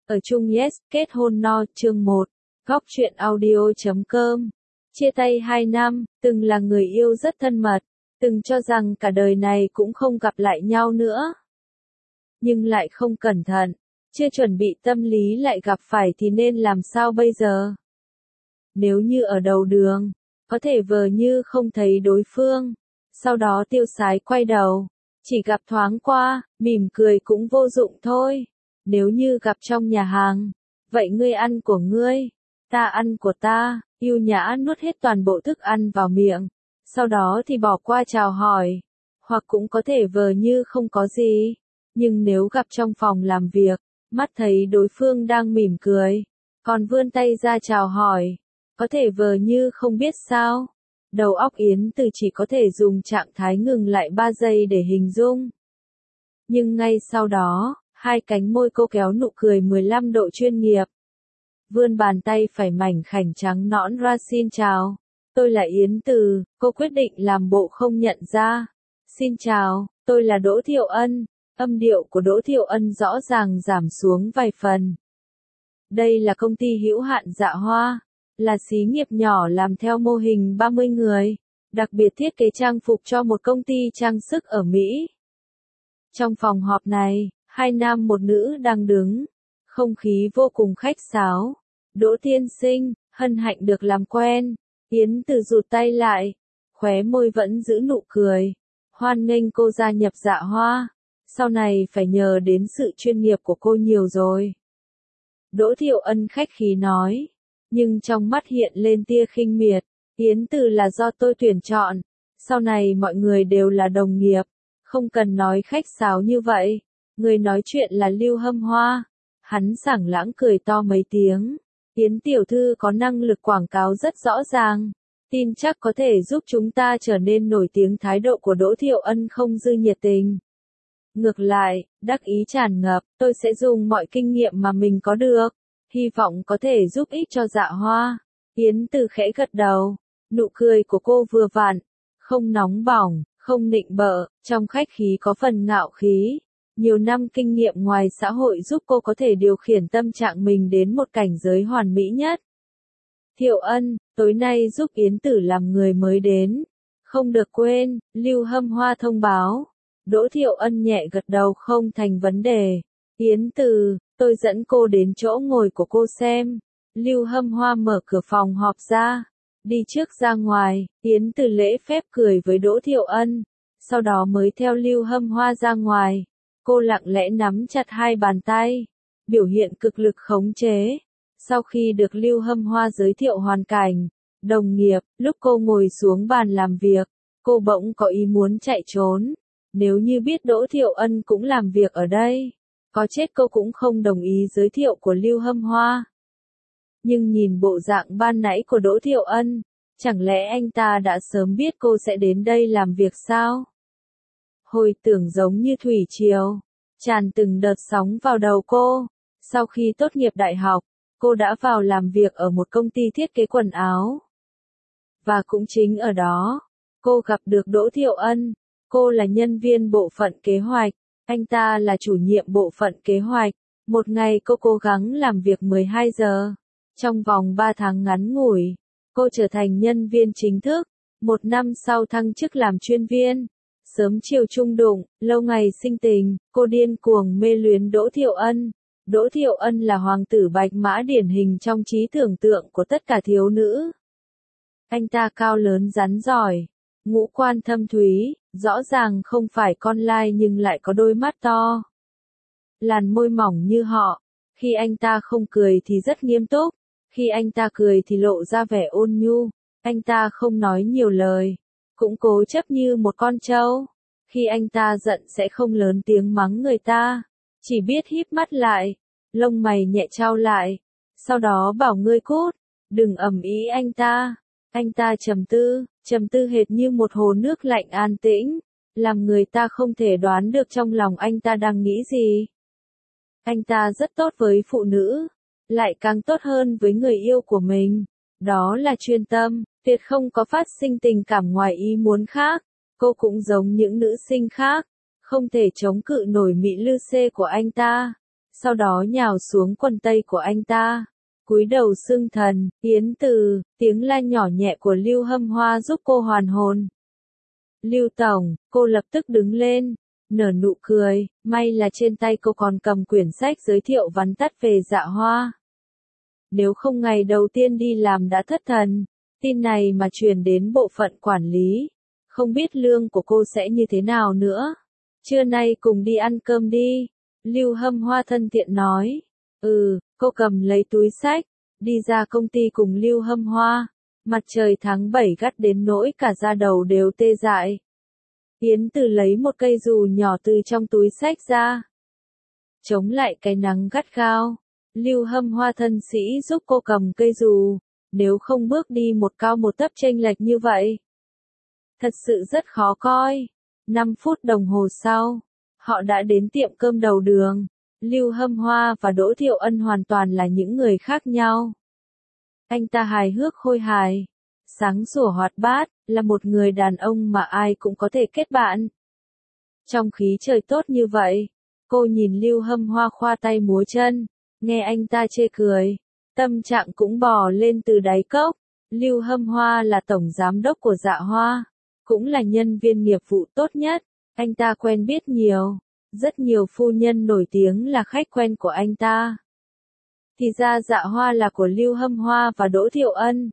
Ở chung yes, kết hôn no, chương 1. Góc truyện audio.com. Chia tay 2 năm, từng là người yêu rất thân mật, từng cho rằng cả đời này cũng không gặp lại nhau nữa. Nhưng lại không cẩn thận, chưa chuẩn bị tâm lý lại gặp phải thì nên làm sao bây giờ? Nếu như ở đầu đường, có thể vờ như không thấy đối phương, sau đó tiêu sái quay đầu, chỉ gặp thoáng qua, mỉm cười cũng vô dụng thôi. Nếu như gặp trong nhà hàng, vậy ngươi ăn của ngươi, ta ăn của ta, yêu nhã nuốt hết toàn bộ thức ăn vào miệng, sau đó thì bỏ qua chào hỏi, hoặc cũng có thể vờ như không có gì. Nhưng nếu gặp trong phòng làm việc, mắt thấy đối phương đang mỉm cười, còn vươn tay ra chào hỏi, có thể vờ như không biết sao. Đầu óc Yến Từ chỉ có thể dùng trạng thái ngừng lại 3 giây để hình dung. Nhưng ngay sau đó, hai cánh môi cô kéo nụ cười 15 độ chuyên nghiệp. Vươn bàn tay phải mảnh khảnh trắng nõn ra xin chào. Tôi là Yến Từ, cô quyết định làm bộ không nhận ra. Xin chào, tôi là Đỗ Thiệu Ân. Âm điệu của Đỗ Thiệu Ân rõ ràng giảm xuống vài phần. Đây là công ty hữu hạn Dạ Hoa, là xí nghiệp nhỏ làm theo mô hình 30 người, đặc biệt thiết kế trang phục cho một công ty trang sức ở Mỹ. Trong phòng họp này, 2 nam một nữ đang đứng, không khí vô cùng khách sáo. Đỗ tiên sinh, hân hạnh được làm quen. Yến Từ rụt tay lại, khóe môi vẫn giữ nụ cười. Hoan nghênh cô gia nhập Dạ Hoa, sau này phải nhờ đến sự chuyên nghiệp của cô nhiều rồi. Đỗ Thiệu Ân khách khí nói, nhưng trong mắt hiện lên tia khinh miệt. Yến Từ là do tôi tuyển chọn, sau này mọi người đều là đồng nghiệp, không cần nói khách sáo như vậy. Người nói chuyện là Lưu Hâm Hoa. Hắn sảng lãng cười to mấy tiếng. Yến tiểu thư có năng lực quảng cáo rất rõ ràng, tin chắc có thể giúp chúng ta trở nên nổi tiếng. Thái độ của Đỗ Thiệu Ân không dư nhiệt tình. Ngược lại, đắc ý tràn ngập, tôi sẽ dùng mọi kinh nghiệm mà mình có được, hy vọng có thể giúp ích cho Dạ Hoa. Yến Từ khẽ gật đầu, nụ cười của cô vừa vặn, không nóng bỏng, không nịnh bợ, trong khách khí có phần ngạo khí. Nhiều năm kinh nghiệm ngoài xã hội giúp cô có thể điều khiển tâm trạng mình đến một cảnh giới hoàn mỹ nhất. Thiệu Ân, tối nay giúp Yến Tử làm người mới đến. Không được quên, Lưu Hâm Hoa thông báo. Đỗ Thiệu Ân nhẹ gật đầu không thành vấn đề. Yến Tử, tôi dẫn cô đến chỗ ngồi của cô xem. Lưu Hâm Hoa mở cửa phòng họp ra. Đi trước ra ngoài, Yến Tử lễ phép cười với Đỗ Thiệu Ân. Sau đó mới theo Lưu Hâm Hoa ra ngoài. Cô lặng lẽ nắm chặt hai bàn tay, biểu hiện cực lực khống chế. Sau khi được Lưu Hâm Hoa giới thiệu hoàn cảnh, đồng nghiệp, lúc cô ngồi xuống bàn làm việc, cô bỗng có ý muốn chạy trốn. Nếu như biết Đỗ Thiệu Ân cũng làm việc ở đây, có chết cô cũng không đồng ý giới thiệu của Lưu Hâm Hoa. Nhưng nhìn bộ dạng ban nãy của Đỗ Thiệu Ân, chẳng lẽ anh ta đã sớm biết cô sẽ đến đây làm việc sao? Hồi tưởng giống như thủy triều, tràn từng đợt sóng vào đầu cô. Sau khi tốt nghiệp đại học, cô đã vào làm việc ở một công ty thiết kế quần áo. Và cũng chính ở đó, cô gặp được Đỗ Thiệu Ân. Cô là nhân viên bộ phận kế hoạch, anh ta là chủ nhiệm bộ phận kế hoạch. Một ngày cô cố gắng làm việc 12 giờ. Trong vòng 3 tháng ngắn ngủi, cô trở thành nhân viên chính thức. 1 năm sau thăng chức làm chuyên viên. Sớm chiều chung đụng, lâu ngày sinh tình, cô điên cuồng mê luyến Đỗ Thiệu Ân. Đỗ Thiệu Ân là hoàng tử bạch mã điển hình trong trí tưởng tượng của tất cả thiếu nữ. Anh ta cao lớn rắn giỏi, ngũ quan thâm thúy, rõ ràng không phải con lai nhưng lại có đôi mắt to. Làn môi mỏng như họ, khi anh ta không cười thì rất nghiêm túc, khi anh ta cười thì lộ ra vẻ ôn nhu. Anh ta không nói nhiều lời, cũng cố chấp như một con trâu. Khi anh ta giận sẽ không lớn tiếng mắng người ta, chỉ biết híp mắt lại, lông mày nhẹ chau lại, sau đó bảo ngươi cút, đừng ầm ĩ anh ta. Anh ta trầm tư hệt như một hồ nước lạnh an tĩnh, làm người ta không thể đoán được trong lòng anh ta đang nghĩ gì. Anh ta rất tốt với phụ nữ, lại càng tốt hơn với người yêu của mình, đó là chuyên tâm. Tuyệt không có phát sinh tình cảm ngoài ý muốn khác. Cô cũng giống những nữ sinh khác, không thể chống cự nổi mỹ lư xê của anh ta. sau đó nhào xuống quần tây của anh ta. Cúi đầu xưng thần, Yến Từ, tiếng la nhỏ nhẹ của Lưu Hâm Hoa giúp cô hoàn hồn. Lưu Tổng, cô lập tức đứng lên, nở nụ cười, may là trên tay cô còn cầm quyển sách giới thiệu vắn tắt về Dạ Hoa. Nếu không ngày đầu tiên đi làm đã thất thần, tin này mà truyền đến bộ phận quản lý, không biết lương của cô sẽ như thế nào nữa. Trưa nay cùng đi ăn cơm đi, Lưu Hâm Hoa thân thiện nói. Cô cầm lấy túi sách, đi ra công ty cùng Lưu Hâm Hoa. Mặt trời tháng 7 gắt đến nỗi cả da đầu đều tê dại. Yến Từ lấy một cây dù nhỏ từ trong túi sách ra. Chống lại cái nắng gắt gao, Lưu Hâm Hoa thân sĩ giúp cô cầm cây dù, nếu không bước đi một cao một tấc chênh lệch như vậy. Thật sự rất khó coi. 5 phút đồng hồ sau, họ đã đến tiệm cơm đầu đường. Lưu Hâm Hoa và Đỗ Thiệu Ân hoàn toàn là những người khác nhau. Anh ta hài hước khôi hài, sáng sủa hoạt bát, là một người đàn ông mà ai cũng có thể kết bạn. Trong khí trời tốt như vậy, cô nhìn Lưu Hâm Hoa khoa tay múa chân, nghe anh ta chê cười, tâm trạng cũng bò lên từ đáy cốc. Lưu Hâm Hoa là tổng giám đốc của Dạ Hoa, cũng là nhân viên nghiệp vụ tốt nhất, anh ta quen biết nhiều, rất nhiều phu nhân nổi tiếng là khách quen của anh ta. Thì ra Dạ Hoa là của Lưu Hâm Hoa và Đỗ Thiệu Ân.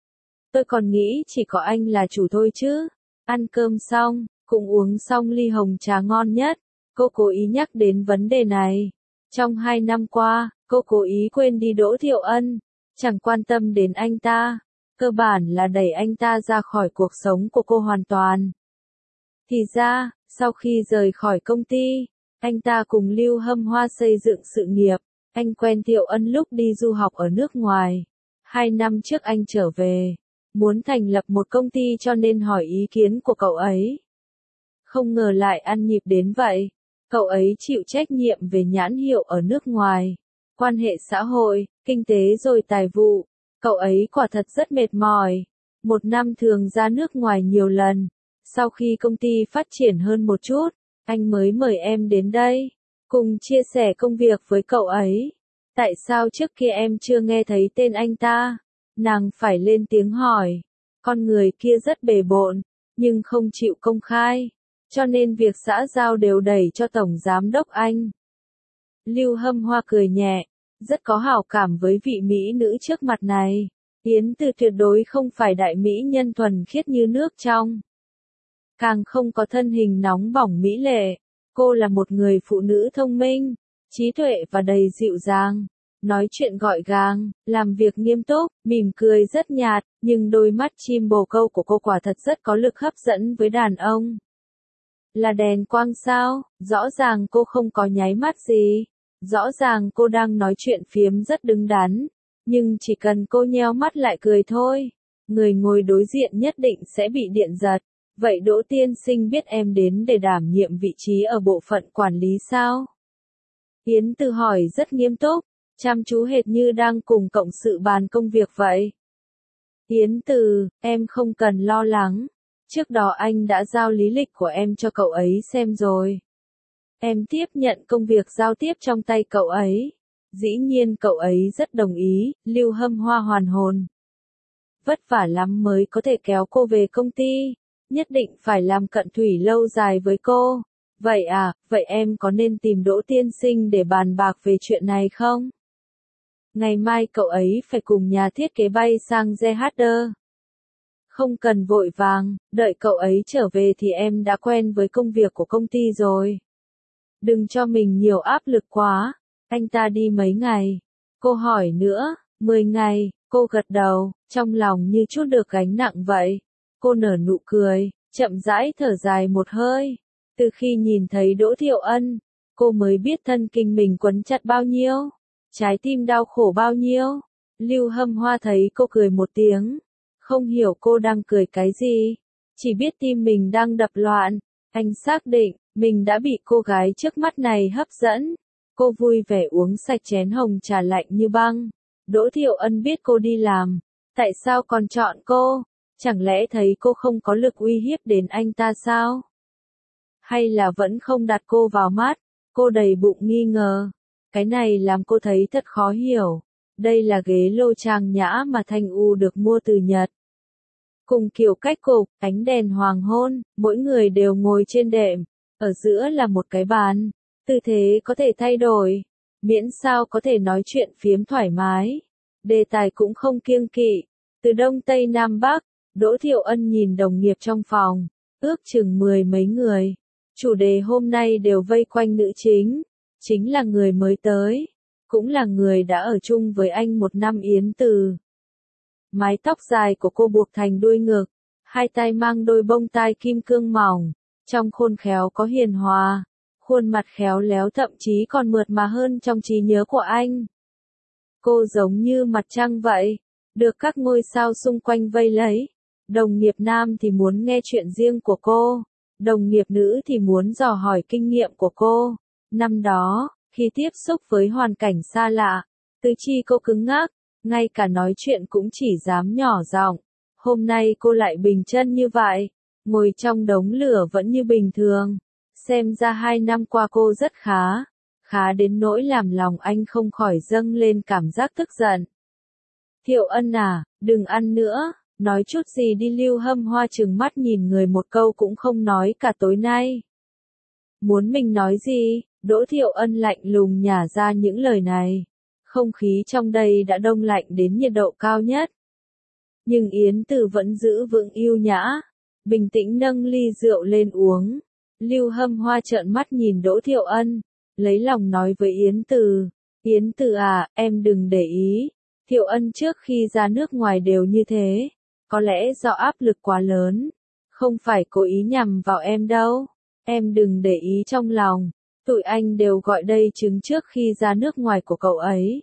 Tôi còn nghĩ chỉ có anh là chủ thôi chứ. Ăn cơm xong, cũng uống xong ly hồng trà ngon nhất, cô cố ý nhắc đến vấn đề này. Trong 2 năm qua, cô cố ý quên đi Đỗ Thiệu Ân, chẳng quan tâm đến anh ta, cơ bản là đẩy anh ta ra khỏi cuộc sống của cô hoàn toàn. Thì ra, sau khi rời khỏi công ty, anh ta cùng Lưu Hâm Hoa xây dựng sự nghiệp. Anh quen Thiệu Ân lúc đi du học ở nước ngoài. 2 năm trước anh trở về, muốn thành lập một công ty cho nên hỏi ý kiến của cậu ấy. Không ngờ lại ăn nhịp đến vậy. Cậu ấy chịu trách nhiệm về nhãn hiệu ở nước ngoài, quan hệ xã hội, kinh tế rồi tài vụ. Cậu ấy quả thật rất mệt mỏi. 1 năm thường ra nước ngoài nhiều lần. Sau khi công ty phát triển hơn một chút, anh mới mời em đến đây, cùng chia sẻ công việc với cậu ấy. Tại sao trước kia em chưa nghe thấy tên anh ta? Nàng phải lên tiếng hỏi. Con người kia rất bề bộn, nhưng không chịu công khai, cho nên việc xã giao đều đẩy cho tổng giám đốc anh. Lưu Hâm Hoa cười nhẹ, rất có hảo cảm với vị mỹ nữ trước mặt này. Yến Từ tuyệt đối không phải đại mỹ nhân thuần khiết như nước trong, càng không có thân hình nóng bỏng mỹ lệ. Cô là một người phụ nữ thông minh, trí tuệ và đầy dịu dàng, nói chuyện gọn gàng, làm việc nghiêm túc, mỉm cười rất nhạt, nhưng đôi mắt chim bồ câu của cô quả thật rất có lực hấp dẫn với đàn ông. Là đèn quang sao? Rõ ràng cô không có nháy mắt gì. Rõ ràng cô đang nói chuyện phiếm rất đứng đắn, nhưng chỉ cần cô nheo mắt lại cười thôi, người ngồi đối diện nhất định sẽ bị điện giật. Vậy Đỗ tiên sinh biết em đến để đảm nhiệm vị trí ở bộ phận quản lý sao? Yến Từ hỏi rất nghiêm túc, chăm chú hệt như đang cùng cộng sự bàn công việc vậy. Yến Từ, em không cần lo lắng. Trước đó anh đã giao lý lịch của em cho cậu ấy xem rồi. Em tiếp nhận công việc giao tiếp trong tay cậu ấy. Dĩ nhiên cậu ấy rất đồng ý. Lưu Hâm Hoa hoàn hồn. Vất vả lắm mới có thể kéo cô về công ty. Nhất định phải làm cận thủy lâu dài với cô. Vậy à, vậy em có nên tìm Đỗ tiên sinh để bàn bạc về chuyện này không? Ngày mai cậu ấy phải cùng nhà thiết kế bay sang JHD. Không cần vội vàng, đợi cậu ấy trở về thì em đã quen với công việc của công ty rồi. Đừng cho mình nhiều áp lực quá. Anh ta đi mấy ngày? Cô hỏi nữa. 10 ngày, cô gật đầu, trong lòng như chút được gánh nặng vậy. Cô nở nụ cười, chậm rãi thở dài một hơi. Từ khi nhìn thấy Đỗ Thiệu Ân, cô mới biết thân kinh mình quấn chặt bao nhiêu, trái tim đau khổ bao nhiêu. Lưu Hâm Hoa thấy cô cười một tiếng, không hiểu cô đang cười cái gì, chỉ biết tim mình đang đập loạn. Anh xác định, mình đã bị cô gái trước mắt này hấp dẫn. Cô vui vẻ uống sạch chén hồng trà lạnh như băng. Đỗ Thiệu Ân biết cô đi làm, tại sao còn chọn cô? Chẳng lẽ thấy cô không có lực uy hiếp đến anh ta sao? Hay là vẫn không đặt cô vào mắt? Cô đầy bụng nghi ngờ. Cái này làm cô thấy thật khó hiểu. Đây là ghế lô trang nhã mà Thanh U được mua từ Nhật. Cùng kiểu cách cục, ánh đèn hoàng hôn, mỗi người đều ngồi trên đệm. Ở giữa là một cái bàn. Tư thế có thể thay đổi. Miễn sao có thể nói chuyện phiếm thoải mái. Đề tài cũng không kiêng kỵ. Từ Đông Tây Nam Bắc, Đỗ Thiệu Ân nhìn đồng nghiệp trong phòng. Ước chừng 10 mấy người. Chủ đề hôm nay đều vây quanh nữ chính. Chính là người mới tới. Cũng là người đã ở chung với anh 1 năm Yến Từ. Mái tóc dài của cô buộc thành đuôi ngực. Hai tay mang đôi bông tai kim cương mỏng. Trong khôn khéo có hiền hòa. Khuôn mặt khéo léo thậm chí còn mượt mà hơn trong trí nhớ của anh. Cô giống như mặt trăng vậy. Được các ngôi sao xung quanh vây lấy. Đồng nghiệp nam thì muốn nghe chuyện riêng của cô. Đồng nghiệp nữ thì muốn dò hỏi kinh nghiệm của cô. Năm đó, khi tiếp xúc với hoàn cảnh xa lạ, tứ chi cô cứng ngắc, ngay cả nói chuyện cũng chỉ dám nhỏ giọng. Hôm nay cô lại bình chân như vậy, ngồi trong đống lửa vẫn như bình thường. Xem ra 2 năm qua cô rất khá đến nỗi làm lòng anh không khỏi dâng lên cảm giác tức giận. Thiệu Ân à, đừng ăn nữa, nói chút gì đi. Lưu Hâm Hoa trừng mắt nhìn người một câu cũng không nói cả tối nay. Muốn mình nói gì? Đỗ Thiệu Ân lạnh lùng nhả ra những lời này. Không khí trong đây đã đông lạnh đến nhiệt độ cao nhất. Nhưng Yến Từ vẫn giữ vững yêu nhã, bình tĩnh nâng ly rượu lên uống. Lưu Hâm Hoa trợn mắt nhìn Đỗ Thiệu Ân, lấy lòng nói với Yến Từ. Yến Từ à, em đừng để ý. Thiệu Ân trước khi ra nước ngoài đều như thế. Có lẽ do áp lực quá lớn. Không phải cố ý nhằm vào em đâu. Em đừng để ý trong lòng. Tụi anh đều gọi đây trứng trước khi ra nước ngoài của cậu ấy.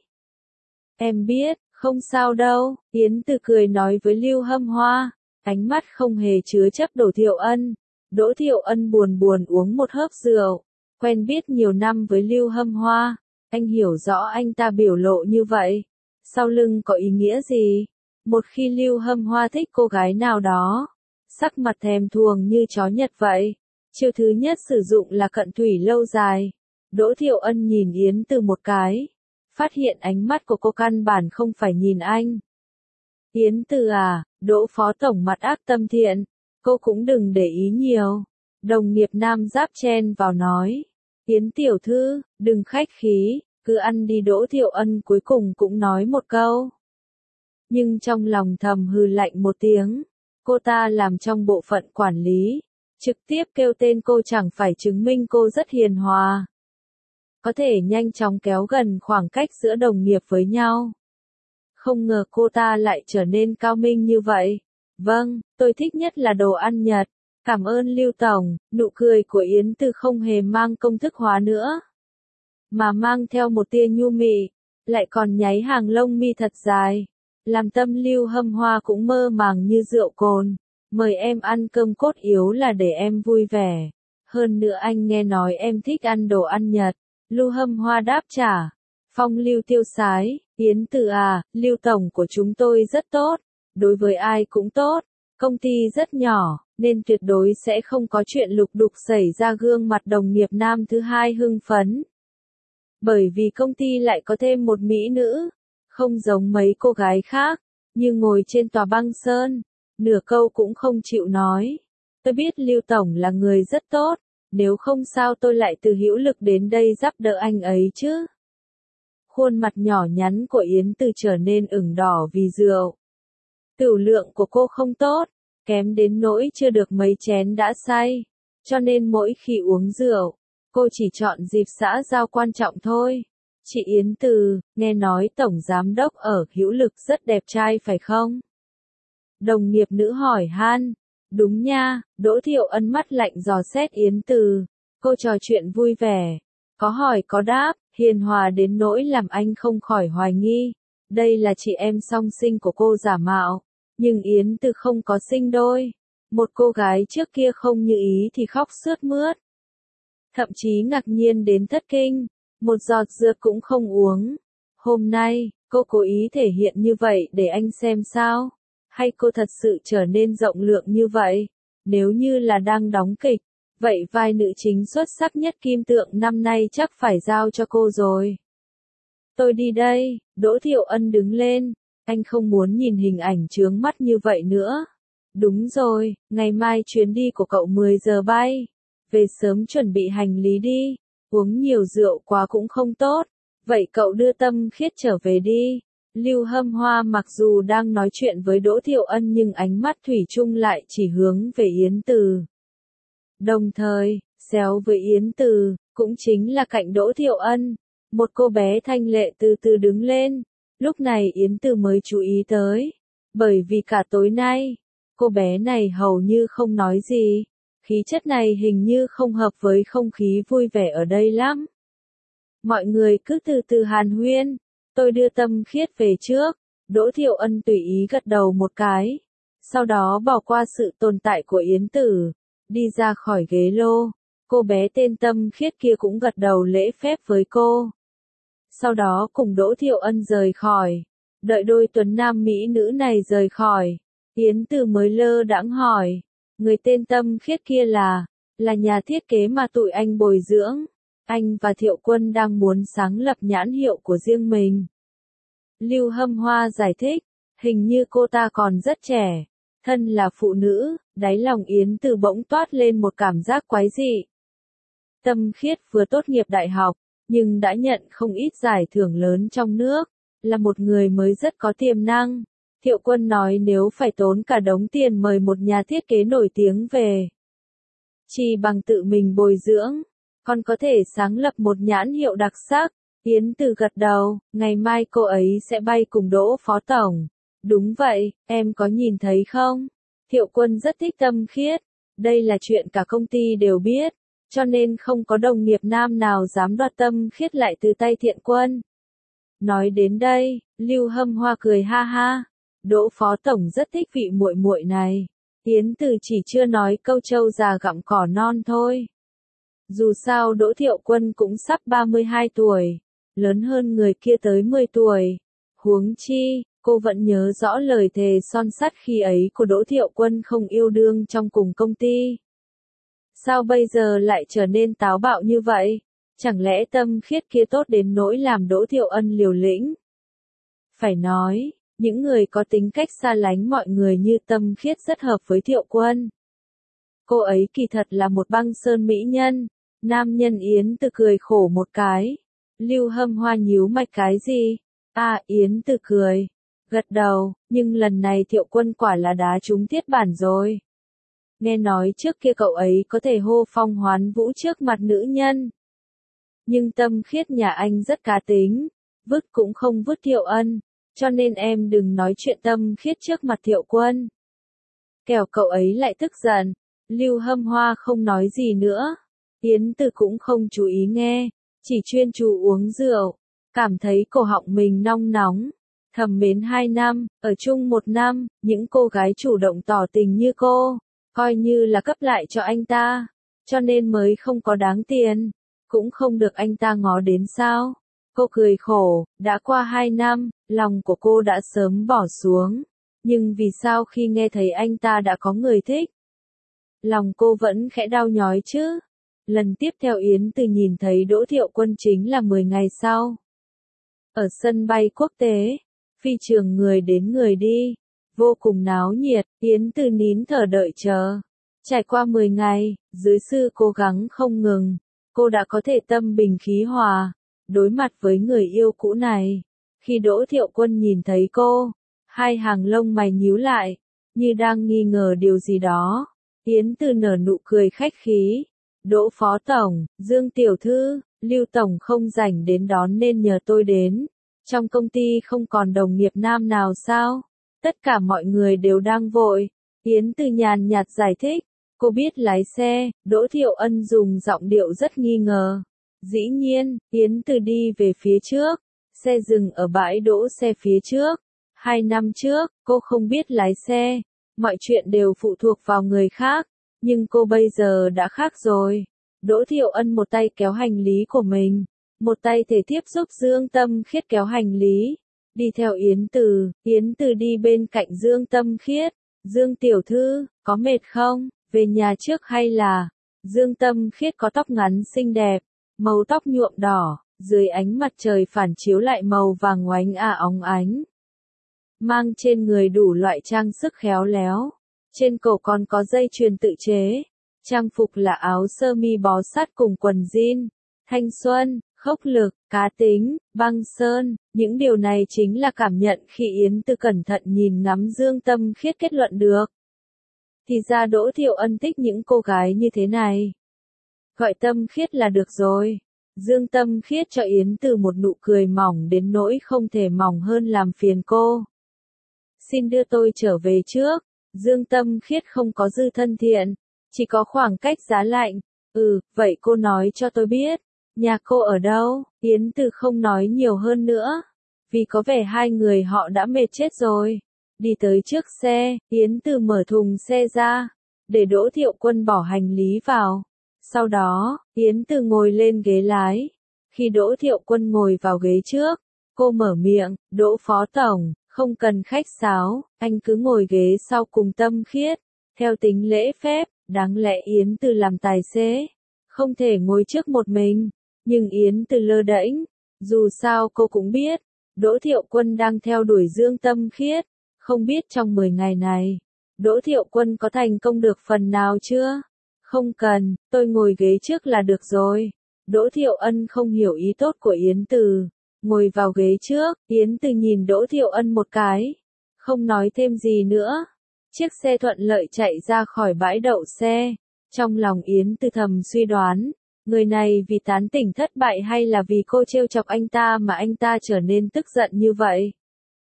Em biết, không sao đâu. Yến Từ cười nói với Lưu Hâm Hoa. Ánh mắt không hề chứa chấp Đỗ Thiệu Ân. Đỗ Thiệu Ân buồn buồn uống một hớp rượu. Quen biết nhiều năm với Lưu Hâm Hoa. Anh hiểu rõ anh ta biểu lộ như vậy. Sau lưng có ý nghĩa gì? Một khi Lưu Hâm Hoa thích cô gái nào đó, sắc mặt thèm thuồng như chó Nhật vậy. Chiêu thứ nhất sử dụng là cận thủy lâu dài. Đỗ Thiệu Ân nhìn Yến Từ một cái. Phát hiện ánh mắt của cô căn bản không phải nhìn anh. Yến Từ à, Đỗ Phó Tổng mặt ác tâm thiện. Cô cũng đừng để ý nhiều. Đồng nghiệp nam giáp chen vào nói. Yến tiểu thư, đừng khách khí, cứ ăn đi. Đỗ Thiệu Ân cuối cùng cũng nói một câu. Nhưng trong lòng thầm hừ lạnh một tiếng. Cô ta làm trong bộ phận quản lý. Trực tiếp kêu tên cô chẳng phải chứng minh cô rất hiền hòa. Có thể nhanh chóng kéo gần khoảng cách giữa đồng nghiệp với nhau. Không ngờ cô ta lại trở nên cao minh như vậy. Vâng, tôi thích nhất là đồ ăn Nhật. Cảm ơn Lưu Tổng. Nụ cười của Yến Từ không hề mang công thức hóa nữa. Mà mang theo một tia nhu mị. Lại còn nháy hàng lông mi thật dài. Làm tâm Lưu Hâm Hoa cũng mơ màng như rượu cồn. Mời em ăn cơm cốt yếu là để em vui vẻ. Hơn nữa anh nghe nói em thích ăn đồ ăn Nhật. Lưu Hâm Hoa đáp trả. Phong lưu tiêu sái. Yến Từ à, Lưu Tổng của chúng tôi rất tốt. Đối với ai cũng tốt. Công ty rất nhỏ, nên tuyệt đối sẽ không có chuyện lục đục xảy ra. Gương mặt đồng nghiệp nam thứ hai hưng phấn. Bởi vì công ty lại có thêm một mỹ nữ. Không giống mấy cô gái khác. Như ngồi trên tòa băng sơn. Nửa câu cũng không chịu nói. Tôi biết Lưu Tổng là người rất tốt. Nếu không sao tôi lại từ hữu lực đến đây giúp đỡ anh ấy chứ. Khuôn mặt nhỏ nhắn của Yến Từ trở nên ửng đỏ vì rượu. Tửu lượng của cô không tốt. Kém đến nỗi chưa được mấy chén đã say. Cho nên mỗi khi uống rượu, cô chỉ chọn dịp xã giao quan trọng thôi. Chị Yến Từ, nghe nói Tổng Giám Đốc ở hữu lực rất đẹp trai phải không? Đồng nghiệp nữ hỏi han. Đúng nha. Đỗ Thiệu Ân mắt lạnh dò xét Yến Từ. Cô trò chuyện vui vẻ. Có hỏi có đáp, hiền hòa đến nỗi làm anh không khỏi hoài nghi. Đây là chị em song sinh của cô giả mạo. Nhưng Yến Từ không có sinh đôi. Một cô gái trước kia không như ý thì khóc sướt mướt. Thậm chí ngạc nhiên đến thất kinh. Một giọt dược cũng không uống. Hôm nay, cô cố ý thể hiện như vậy để anh xem sao. Hay cô thật sự trở nên rộng lượng như vậy? Nếu như là đang đóng kịch, vậy vai nữ chính xuất sắc nhất Kim Tượng năm nay chắc phải giao cho cô rồi. Tôi đi đây, Đỗ Thiệu Ân đứng lên. Anh không muốn nhìn hình ảnh chướng mắt như vậy nữa. Đúng rồi, ngày mai chuyến đi của cậu 10 giờ bay. Về sớm chuẩn bị hành lý đi. Uống nhiều rượu quá cũng không tốt. Vậy cậu đưa Tâm Khiết trở về đi. Lưu Hâm Hoa mặc dù đang nói chuyện với Đỗ Thiệu Ân nhưng ánh mắt thủy chung lại chỉ hướng về Yến Từ. Đồng thời, xéo với Yến Từ, cũng chính là cạnh Đỗ Thiệu Ân. Một cô bé thanh lệ từ từ đứng lên. Lúc này Yến Từ mới chú ý tới. Bởi vì cả tối nay, cô bé này hầu như không nói gì. Khí chất này hình như không hợp với không khí vui vẻ ở đây lắm. Mọi người cứ từ từ hàn huyên. Tôi đưa Tâm Khiết về trước. Đỗ Thiệu Ân tùy ý gật đầu một cái. Sau đó bỏ qua sự tồn tại của Yến Tử. Đi ra khỏi ghế lô. Cô bé tên Tâm Khiết kia cũng gật đầu lễ phép với cô. Sau đó cùng Đỗ Thiệu Ân rời khỏi. Đợi đôi tuấn nam mỹ nữ này rời khỏi. Yến Tử mới lơ đãng hỏi. Người tên Tâm Khiết kia là nhà thiết kế mà tụi anh bồi dưỡng. Anh và Thiệu Quân đang muốn sáng lập nhãn hiệu của riêng mình. Lưu Hâm Hoa giải thích. Hình như cô ta còn rất trẻ. Thân là phụ nữ, đáy lòng Yến Từ bỗng toát lên một cảm giác quái dị. Tâm Khiết vừa tốt nghiệp đại học, nhưng đã nhận không ít giải thưởng lớn trong nước, là một người mới rất có tiềm năng. Thiệu Quân nói nếu phải tốn cả đống tiền mời một nhà thiết kế nổi tiếng về, chỉ bằng tự mình bồi dưỡng, còn có thể sáng lập một nhãn hiệu đặc sắc. Yến Từ gật đầu, ngày mai cô ấy sẽ bay cùng Đỗ Phó Tổng. Đúng vậy, em có nhìn thấy không? Thiệu Quân rất thích Tâm Khiết. Đây là chuyện cả công ty đều biết, cho nên không có đồng nghiệp nam nào dám đoạt Tâm Khiết lại từ tay Thiện Quân. Nói đến đây, Lưu Hâm Hoa cười ha ha. Đỗ Phó Tổng rất thích vị muội muội này. Yến Từ chỉ chưa nói câu trâu già gặm cỏ non thôi. Dù sao Đỗ Thiệu Quân cũng sắp 32 tuổi, lớn hơn người kia tới 10 tuổi. Huống chi, cô vẫn nhớ rõ lời thề son sắt khi ấy của Đỗ Thiệu Quân không yêu đương trong cùng công ty. Sao bây giờ lại trở nên táo bạo như vậy? Chẳng lẽ Tâm Khiết kia tốt đến nỗi làm Đỗ Thiệu Ân liều lĩnh? Phải nói, những người có tính cách xa lánh mọi người như Tâm Khiết rất hợp với Thiệu Quân. Cô ấy kỳ thật là một băng sơn mỹ nhân. Nam nhân Yến Từ cười khổ một cái. Lưu Hâm Hoa nhíu mạch cái gì? Yến Từ cười. Gật đầu, nhưng lần này Thiệu Quân quả là đá trúng thiết bản rồi. Nghe nói trước kia cậu ấy có thể hô phong hoán vũ trước mặt nữ nhân. Nhưng Tâm Khiết nhà anh rất cá tính, vứt cũng không vứt Thiệu Ân, cho nên em đừng nói chuyện Tâm Khiết trước mặt Thiệu Quân. Kẻo cậu ấy lại tức giận. Lưu Hâm Hoa không nói gì nữa. Yến Từ cũng không chú ý nghe, chỉ chuyên chú uống rượu, cảm thấy cổ họng mình nong nóng. Thầm mến 2 năm, ở chung 1 năm, những cô gái chủ động tỏ tình như cô, coi như là cấp lại cho anh ta, cho nên mới không có đáng tiền, cũng không được anh ta ngó đến sao. Cô cười khổ, đã qua 2 năm, lòng của cô đã sớm bỏ xuống, nhưng vì sao khi nghe thấy anh ta đã có người thích, lòng cô vẫn khẽ đau nhói chứ. Lần tiếp theo Yến Từ nhìn thấy Đỗ Thiệu Quân chính là 10 ngày sau. Ở sân bay quốc tế, phi trường người đến người đi, vô cùng náo nhiệt, Yến Từ nín thở đợi chờ. Trải qua 10 ngày, dưới sự cố gắng không ngừng, cô đã có thể tâm bình khí hòa, đối mặt với người yêu cũ này. Khi Đỗ Thiệu Quân nhìn thấy cô, hai hàng lông mày nhíu lại, như đang nghi ngờ điều gì đó. Yến Từ nở nụ cười khách khí. Đỗ Phó Tổng, Dương Tiểu Thư, Lưu Tổng không rảnh đến đón nên nhờ tôi đến. Trong công ty không còn đồng nghiệp nam nào sao? Tất cả mọi người đều đang vội. Yến Từ nhàn nhạt giải thích. Cô biết lái xe. Đỗ Thiệu Ân dùng giọng điệu rất nghi ngờ. Dĩ nhiên, Yến Từ đi về phía trước. Xe dừng ở bãi đỗ xe phía trước. 2 năm trước, cô không biết lái xe. Mọi chuyện đều phụ thuộc vào người khác. Nhưng cô bây giờ đã khác rồi. Đỗ Thiệu Ân một tay kéo hành lý của mình, một tay thể tiếp giúp Dương Tâm Khiết kéo hành lý. Đi theo Yến Từ đi bên cạnh Dương Tâm Khiết. Dương Tiểu Thư, có mệt không? Về nhà trước hay là? Dương Tâm Khiết có tóc ngắn xinh đẹp, màu tóc nhuộm đỏ, dưới ánh mặt trời phản chiếu lại màu vàng oánh óng ánh. Mang trên người đủ loại trang sức khéo léo, trên cổ còn có dây chuyền tự chế, trang phục là áo sơ mi bó sát cùng quần jean, thanh xuân, khốc lực, cá tính, băng sơn, những điều này chính là cảm nhận khi Yến Từ cẩn thận nhìn ngắm Dương Tâm Khiết kết luận được. Thì ra Đỗ Thiệu Ân thích những cô gái như thế này. Gọi Tâm Khiết là được rồi. Dương Tâm Khiết cho Yến Từ một nụ cười mỏng đến nỗi không thể mỏng hơn làm phiền cô. Xin đưa tôi trở về trước. Dương Tâm Khiết không có dư thân thiện, chỉ có khoảng cách giá lạnh. Vậy cô nói cho tôi biết, nhà cô ở đâu? Yến Từ không nói nhiều hơn nữa, vì có vẻ hai người họ đã mệt chết rồi. Đi tới trước xe, Yến Từ mở thùng xe ra, để Đỗ Thiệu Quân bỏ hành lý vào. Sau đó, Yến Từ ngồi lên ghế lái. Khi Đỗ Thiệu Quân ngồi vào ghế trước, cô mở miệng, Đỗ Phó Tổng, không cần khách sáo, anh cứ ngồi ghế sau cùng Tâm Khiết. Theo tính lễ phép, đáng lẽ Yến Từ làm tài xế, không thể ngồi trước một mình. Nhưng Yến Từ lơ đễnh, dù sao cô cũng biết, Đỗ Thiệu Quân đang theo đuổi Dương Tâm Khiết. Không biết trong 10 ngày này, Đỗ Thiệu Quân có thành công được phần nào chưa? Không cần, tôi ngồi ghế trước là được rồi. Đỗ Thiệu Ân không hiểu ý tốt của Yến Từ. Ngồi vào ghế trước, Yến Từ nhìn Đỗ Thiệu Ân một cái. Không nói thêm gì nữa. Chiếc xe thuận lợi chạy ra khỏi bãi đậu xe. Trong lòng Yến Từ thầm suy đoán. Người này vì tán tỉnh thất bại hay là vì cô trêu chọc anh ta mà anh ta trở nên tức giận như vậy?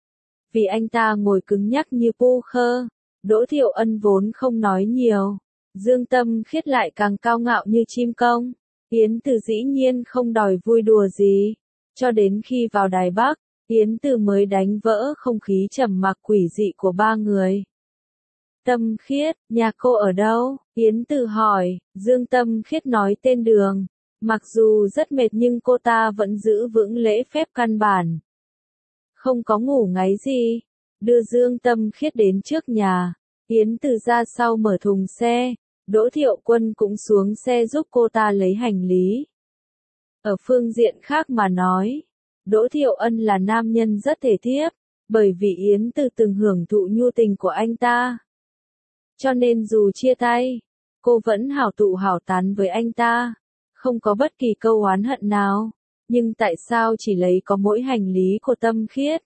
Vì anh ta ngồi cứng nhắc như pu khơ. Đỗ Thiệu Ân vốn không nói nhiều. Dương Tâm Khiết lại càng cao ngạo như chim công. Yến Từ dĩ nhiên không đòi vui đùa gì. Cho đến khi vào Đài Bắc, Yến Từ mới đánh vỡ không khí trầm mặc quỷ dị của ba người. Tâm Khiết, nhà cô ở đâu? Yến Từ hỏi. Dương Tâm Khiết nói tên đường. Mặc dù rất mệt nhưng cô ta vẫn giữ vững lễ phép căn bản. Không có ngủ ngáy gì. Đưa Dương Tâm Khiết đến trước nhà. Yến Từ ra sau mở thùng xe. Đỗ Thiệu Quân cũng xuống xe giúp cô ta lấy hành lý. Ở phương diện khác mà nói, Đỗ Thiệu Ân là nam nhân rất thể thiếp, bởi vì Yến Từ từng hưởng thụ nhu tình của anh ta. Cho nên dù chia tay, cô vẫn hảo tụ hảo tán với anh ta, không có bất kỳ câu oán hận nào. Nhưng tại sao chỉ lấy có mỗi hành lý của Tâm Khiết?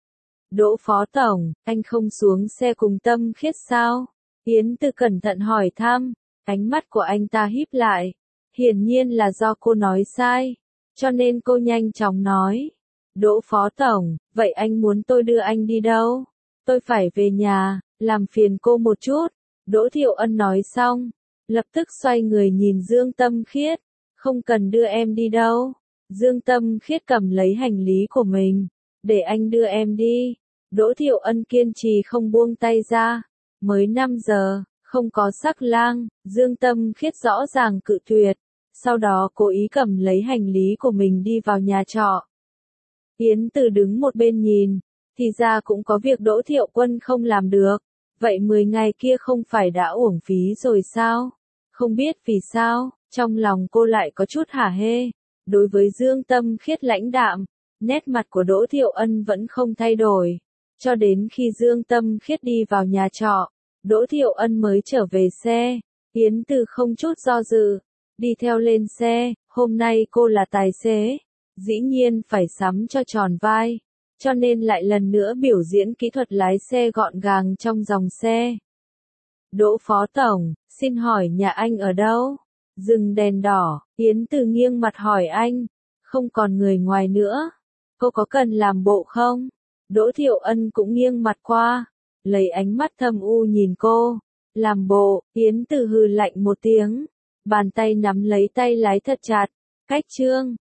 Đỗ Phó Tổng, anh không xuống xe cùng Tâm Khiết sao? Yến Từ cẩn thận hỏi thăm, ánh mắt của anh ta híp lại. Hiển nhiên là do cô nói sai, cho nên cô nhanh chóng nói. Đỗ Phó Tổng, vậy anh muốn tôi đưa anh đi đâu? Tôi phải về nhà, làm phiền cô một chút. Đỗ Thiệu Ân nói xong, lập tức xoay người nhìn Dương Tâm Khiết. Không cần đưa em đi đâu. Dương Tâm Khiết cầm lấy hành lý của mình. Để anh đưa em đi. Đỗ Thiệu Ân kiên trì không buông tay ra. Mới 5 giờ, không có sắc lang, Dương Tâm Khiết rõ ràng cự tuyệt. Sau đó cố ý cầm lấy hành lý của mình đi vào nhà trọ. Yến Từ đứng một bên nhìn, thì ra cũng có việc Đỗ Thiệu Quân không làm được. Vậy 10 ngày kia không phải đã uổng phí rồi sao? Không biết vì sao, trong lòng cô lại có chút hả hê. Đối với Dương Tâm Khiết lãnh đạm, nét mặt của Đỗ Thiệu Ân vẫn không thay đổi. Cho đến khi Dương Tâm Khiết đi vào nhà trọ, Đỗ Thiệu Ân mới trở về xe. Yến Từ không chút do dự, đi theo lên xe. Hôm nay cô là tài xế, dĩ nhiên phải sắm cho tròn vai, cho nên lại lần nữa biểu diễn kỹ thuật lái xe gọn gàng trong dòng xe. Đỗ Phó Tổng, xin hỏi nhà anh ở đâu? Dừng đèn đỏ, Yến Từ nghiêng mặt hỏi anh. Không còn người ngoài nữa. Cô có cần làm bộ không? Đỗ Thiệu Ân cũng nghiêng mặt qua, lấy ánh mắt thâm u nhìn cô. Làm bộ, Yến Từ hừ lạnh một tiếng. Bàn tay nắm lấy tay lái thật chặt. Cách chương